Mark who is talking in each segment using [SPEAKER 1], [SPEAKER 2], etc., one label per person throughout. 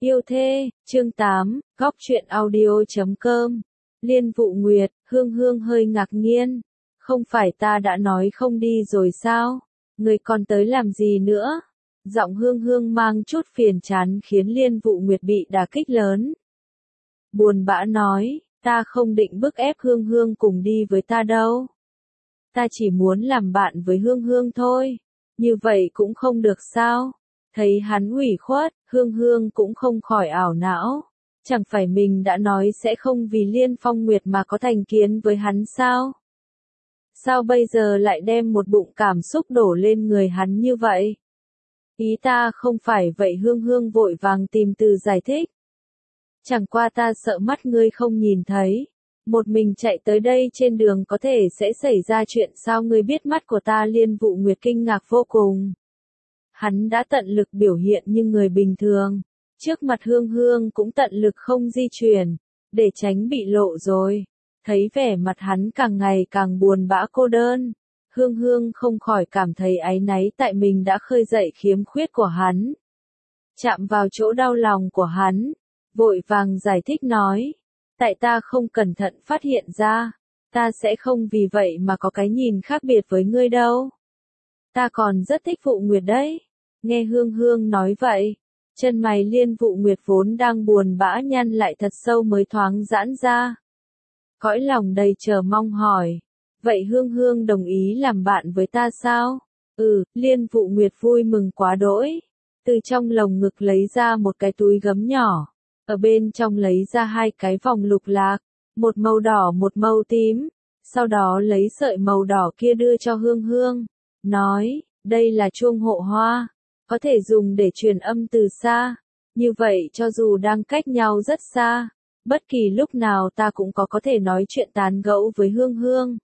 [SPEAKER 1] Yêu thê, chương 8, góc truyện audio.com. Liên Vụ Nguyệt, Hương Hương hơi ngạc nhiên. Không phải ta đã nói không đi rồi sao? Người còn tới làm gì nữa? Giọng Hương Hương mang chút phiền chán khiến Liên Vụ Nguyệt bị đả kích lớn. Buồn bã nói, ta không định bức ép Hương Hương cùng đi với ta đâu. Ta chỉ muốn làm bạn với Hương Hương thôi. Như vậy cũng không được sao? Thấy hắn ủy khuất, Hương Hương cũng không khỏi ảo não. Chẳng phải mình đã nói sẽ không vì Liên Phong Nguyệt mà có thành kiến với hắn sao? Sao bây giờ lại đem một bụng cảm xúc đổ lên người hắn như vậy? Ý ta không phải vậy. Hương Hương vội vàng tìm từ giải thích. Chẳng qua ta sợ mắt ngươi không nhìn thấy. Một mình chạy tới đây trên đường có thể sẽ xảy ra chuyện sao ngươi biết mắt của ta? Liên Vụ Nguyệt kinh ngạc vô cùng. Hắn đã tận lực biểu hiện như người bình thường. Trước mặt Hương Hương cũng tận lực không di chuyển, để tránh bị lộ rồi. Thấy vẻ mặt hắn càng ngày càng buồn bã cô đơn. Hương Hương không khỏi cảm thấy áy náy tại mình đã khơi dậy khiếm khuyết của hắn. Chạm vào chỗ đau lòng của hắn. Vội vàng giải thích nói. Tại ta không cẩn thận phát hiện ra. Ta sẽ không vì vậy mà có cái nhìn khác biệt với ngươi đâu. Ta còn rất thích Vụ Nguyệt đấy. Nghe Hương Hương nói vậy, chân mày Liên Vụ Nguyệt vốn đang buồn bã nhăn lại thật sâu mới thoáng giãn ra. Cõi lòng đầy chờ mong hỏi, vậy Hương Hương đồng ý làm bạn với ta sao? Liên Vụ Nguyệt vui mừng quá đỗi. Từ trong lồng ngực lấy ra một cái túi gấm nhỏ, ở bên trong lấy ra hai cái vòng lục lạc, một màu đỏ một màu tím, sau đó lấy sợi màu đỏ kia đưa cho Hương Hương, nói, đây là chuông hộ hoa. Có thể dùng để truyền âm từ xa. Như vậy cho dù đang cách nhau rất xa, bất kỳ lúc nào ta cũng có thể nói chuyện tán gẫu với Hương Hương.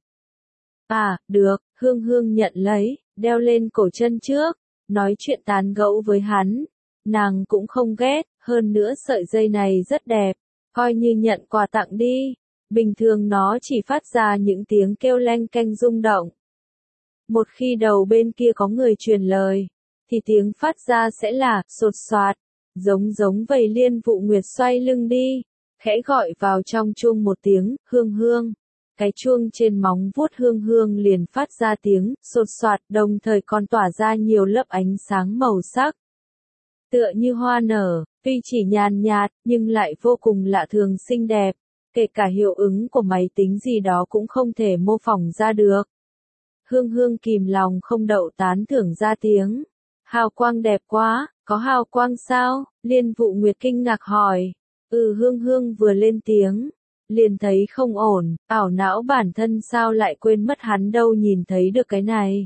[SPEAKER 1] À, được, Hương Hương nhận lấy, đeo lên cổ chân trước, nói chuyện tán gẫu với hắn. Nàng cũng không ghét, hơn nữa sợi dây này rất đẹp, coi như nhận quà tặng đi. Bình thường nó chỉ phát ra những tiếng kêu leng keng rung động. Một khi đầu bên kia có người truyền lời, thì tiếng phát ra sẽ là sột soạt, giống vậy. Liên Vụ Nguyệt xoay lưng đi, khẽ gọi vào trong chuông một tiếng, Hương Hương. Cái chuông trên móng vuốt Hương Hương liền phát ra tiếng sột soạt, đồng thời còn tỏa ra nhiều lớp ánh sáng màu sắc. Tựa như hoa nở, tuy chỉ nhàn nhạt, nhưng lại vô cùng lạ thường xinh đẹp, kể cả hiệu ứng của máy tính gì đó cũng không thể mô phỏng ra được. Hương Hương kìm lòng không đậu tán thưởng ra tiếng. Hào quang đẹp quá, có hào quang sao? Liên Vụ Nguyệt kinh ngạc hỏi. Hương Hương vừa lên tiếng, liền thấy không ổn, ảo não bản thân sao lại quên mất hắn đâu nhìn thấy được cái này.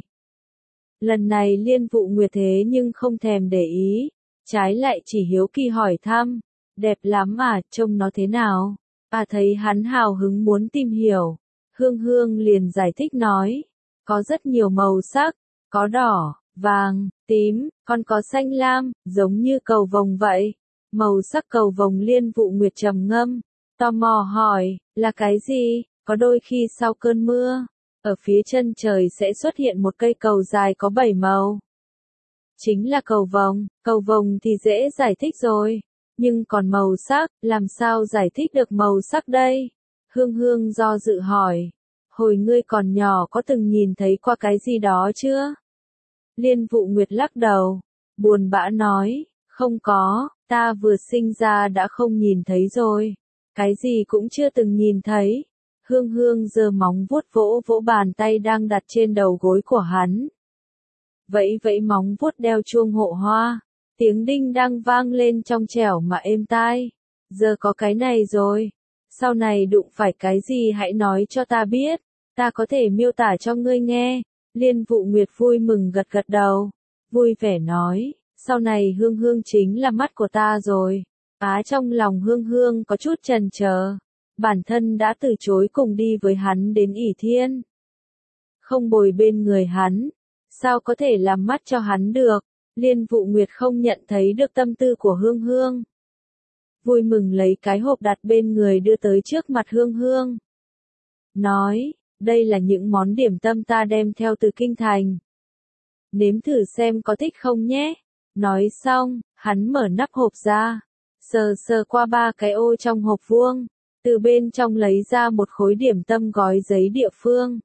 [SPEAKER 1] Lần này Liên Vụ Nguyệt thế nhưng không thèm để ý, trái lại chỉ hiếu kỳ hỏi thăm, đẹp lắm à, trông nó thế nào? Thấy hắn hào hứng muốn tìm hiểu, Hương Hương liền giải thích nói, có rất nhiều màu sắc, có đỏ, vàng, tím, còn có xanh lam, giống như cầu vồng vậy. Màu sắc cầu vồng. Liên Vụ Nguyệt trầm ngâm, tò mò hỏi, là cái gì? Có đôi khi sau cơn mưa, ở phía chân trời sẽ xuất hiện một cây cầu dài có 7 màu. Chính là cầu vồng thì dễ giải thích rồi. Nhưng còn màu sắc, làm sao giải thích được màu sắc đây? Hương Hương do dự hỏi, hồi ngươi còn nhỏ có từng nhìn thấy qua cái gì đó chưa? Liên Vụ Nguyệt lắc đầu, buồn bã nói, không có, ta vừa sinh ra đã không nhìn thấy rồi. Cái gì cũng chưa từng nhìn thấy. Hương Hương giơ móng vuốt vỗ vỗ bàn tay đang đặt trên đầu gối của hắn. Vẫy móng vuốt đeo chuông hộ hoa. Tiếng đinh đang vang lên trong trẻo mà êm tai. Giờ có cái này rồi. Sau này đụng phải cái gì hãy nói cho ta biết. Ta có thể miêu tả cho ngươi nghe. Liên Vụ Nguyệt vui mừng gật gật đầu. Vui vẻ nói, sau này Hương Hương chính là mắt của ta rồi. Trong lòng Hương Hương có chút chần chờ. Bản thân đã từ chối cùng đi với hắn đến ỷ thiên. Không bồi bên người hắn. Sao có thể làm mắt cho hắn được? Liên Vụ Nguyệt không nhận thấy được tâm tư của Hương Hương. Vui mừng lấy cái hộp đặt bên người đưa tới trước mặt Hương Hương. Nói, đây là những món điểm tâm ta đem theo từ kinh thành. Nếm thử xem có thích không nhé. Nói xong, hắn mở nắp hộp ra. sờ sờ qua ba cái ô trong hộp vuông, từ bên trong lấy ra một khối điểm tâm gói giấy địa phương.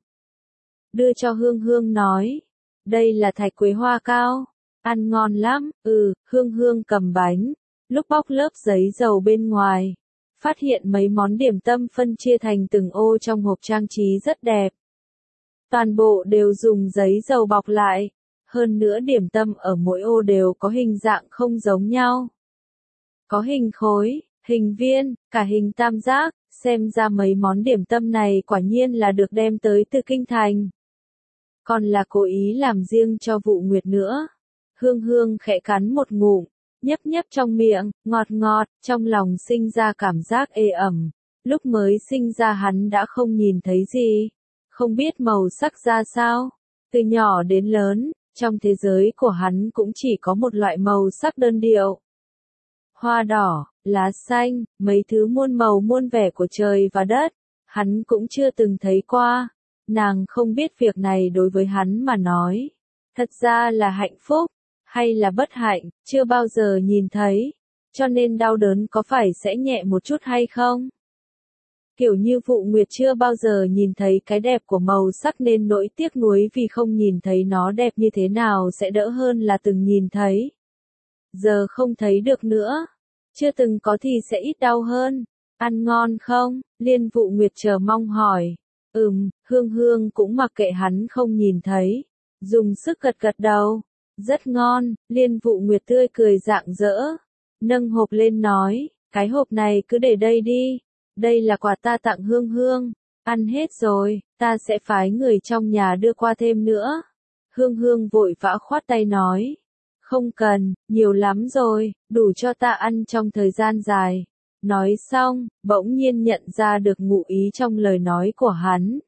[SPEAKER 1] Đưa cho Hương Hương nói, đây là thạch quế hoa cao, ăn ngon lắm. Hương Hương cầm bánh, lúc bóc lớp giấy dầu bên ngoài, phát hiện mấy món điểm tâm phân chia thành từng ô trong hộp trang trí rất đẹp. Toàn bộ đều dùng giấy dầu bọc lại, hơn nữa điểm tâm ở mỗi ô đều có hình dạng không giống nhau. Có hình khối, hình viên, cả hình tam giác, xem ra mấy món điểm tâm này quả nhiên là được đem tới từ kinh thành. Còn là cố ý làm riêng cho Vụ Nguyệt nữa. Hương Hương khẽ cắn một ngụm, nhấp nhấp trong miệng, ngọt ngọt, trong lòng sinh ra cảm giác ê ẩm. Lúc mới sinh ra hắn đã không nhìn thấy gì, không biết màu sắc ra sao. Từ nhỏ đến lớn, trong thế giới của hắn cũng chỉ có một loại màu sắc đơn điệu. Hoa đỏ, lá xanh, mấy thứ muôn màu muôn vẻ của trời và đất, hắn cũng chưa từng thấy qua. Nàng không biết việc này đối với hắn mà nói, thật ra là hạnh phúc, hay là bất hạnh, chưa bao giờ nhìn thấy, cho nên đau đớn có phải sẽ nhẹ một chút hay không? Kiểu như Vụ Nguyệt chưa bao giờ nhìn thấy cái đẹp của màu sắc nên nỗi tiếc nuối vì không nhìn thấy nó đẹp như thế nào sẽ đỡ hơn là từng nhìn thấy. Giờ không thấy được nữa, chưa từng có thì sẽ ít đau hơn. Ăn ngon không? Liên Vụ Nguyệt chờ mong hỏi. Hương Hương cũng mặc kệ hắn không nhìn thấy, dùng sức gật gật đầu. Rất ngon, Liên Vụ Nguyệt tươi cười rạng rỡ, nâng hộp lên nói, cái hộp này cứ để đây đi, đây là quà ta tặng Hương Hương, ăn hết rồi, ta sẽ phái người trong nhà đưa qua thêm nữa. Hương Hương vội vã khoát tay nói, không cần, nhiều lắm rồi, đủ cho ta ăn trong thời gian dài. Nói xong, bỗng nhiên nhận ra được ngụ ý trong lời nói của hắn.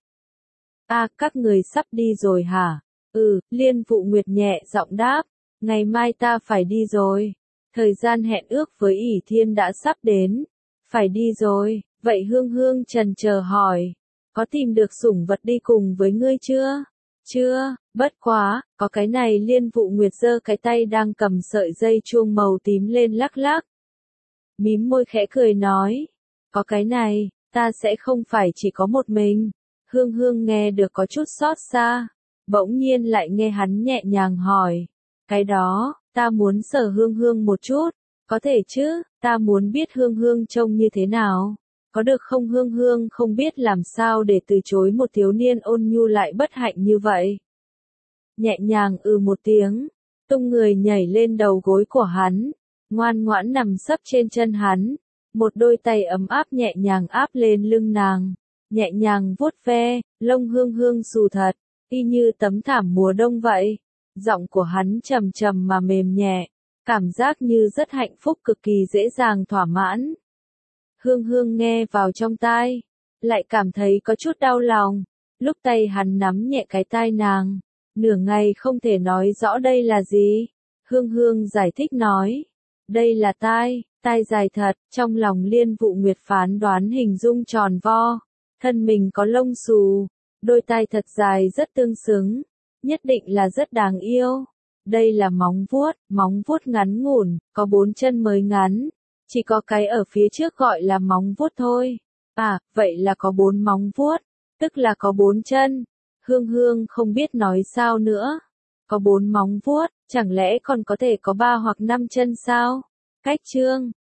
[SPEAKER 1] Các người sắp đi rồi hả? Liên Vụ Nguyệt nhẹ giọng đáp, ngày mai ta phải đi rồi. Thời gian hẹn ước với ỷ Thiên đã sắp đến. Phải đi rồi, vậy Hương Hương chần chờ hỏi, có tìm được sủng vật đi cùng với ngươi chưa? Chưa, bất quá, có cái này. Liên Vụ Nguyệt giơ cái tay đang cầm sợi dây chuông màu tím lên lắc lắc. Mím môi khẽ cười nói, có cái này, ta sẽ không phải chỉ có một mình. Hương Hương nghe được có chút xót xa, bỗng nhiên lại nghe hắn nhẹ nhàng hỏi, cái đó, ta muốn sờ Hương Hương một chút, có thể chứ, ta muốn biết Hương Hương trông như thế nào, có được không? Hương Hương không biết làm sao để từ chối một thiếu niên ôn nhu lại bất hạnh như vậy. Nhẹ nhàng một tiếng, tung người nhảy lên đầu gối của hắn, ngoan ngoãn nằm sấp trên chân hắn, một đôi tay ấm áp nhẹ nhàng áp lên lưng nàng, nhẹ nhàng vuốt ve, lông Hương Hương xù thật, y như tấm thảm mùa đông vậy. Giọng của hắn trầm trầm mà mềm nhẹ, cảm giác như rất hạnh phúc, cực kỳ dễ dàng thỏa mãn. Hương Hương nghe vào trong tai, lại cảm thấy có chút đau lòng, lúc tay hắn nắm nhẹ cái tai nàng, nửa ngày không thể nói rõ đây là gì. Hương Hương giải thích nói, đây là tai dài thật. Trong lòng Liên Vụ Nguyệt phán đoán hình dung tròn vo, thân mình có lông xù, đôi tai thật dài rất tương xứng, nhất định là rất đáng yêu. Đây là móng vuốt ngắn ngủn, có 4 chân mới ngắn, chỉ có cái ở phía trước gọi là móng vuốt thôi. Vậy là có 4 móng vuốt, tức là có 4 chân. Hương Hương không biết nói sao nữa. Có 4 móng vuốt, chẳng lẽ còn có thể có 3 hoặc 5 chân sao? Cách chương